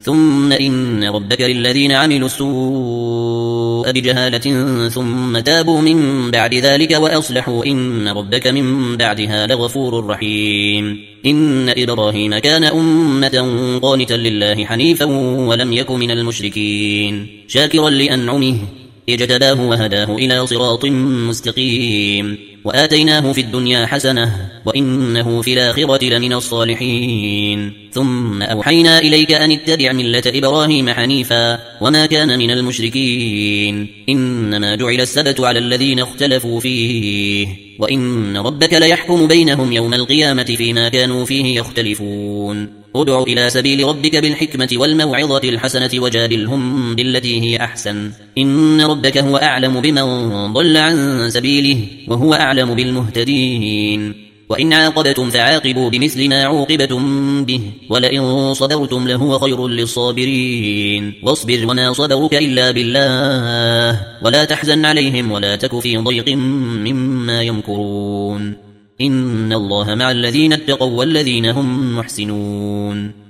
ثم إن ربك للذين عملوا السوء بجهالة ثم تابوا من بعد ذلك وأصلحوا إن ربك من بعدها لغفور رحيم. إن إبراهيم كان أمة قانتا لله حنيفا ولم يك من المشركين شاكرا لأنعمه اجتباه وهداه إلى صراط مستقيم وآتيناه في الدنيا حسنة وإنه في الآخرة لمن الصالحين. ثم أوحينا إليك أن اتبع ملة إبراهيم حنيفا وما كان من المشركين. إنما جعل السبت على الذين اختلفوا فيه وإن ربك ليحكم بينهم يوم القيامة فيما كانوا فيه يختلفون. ادع إلى سبيل ربك بالحكمة والموعظة الحسنة وجادلهم بالتي هي أحسن إن ربك هو أعلم بمن ضل عن سبيله وهو أعلم بالمهتدين. وإن عاقبتم فعاقبوا بمثل ما عوقبتم به ولئن صبرتم لهو خير للصابرين. واصبر وما صبرك إلا بالله ولا تحزن عليهم ولا تك في ضيق مما يمكرون. إن الله مع الذين اتقوا والذين هم محسنون.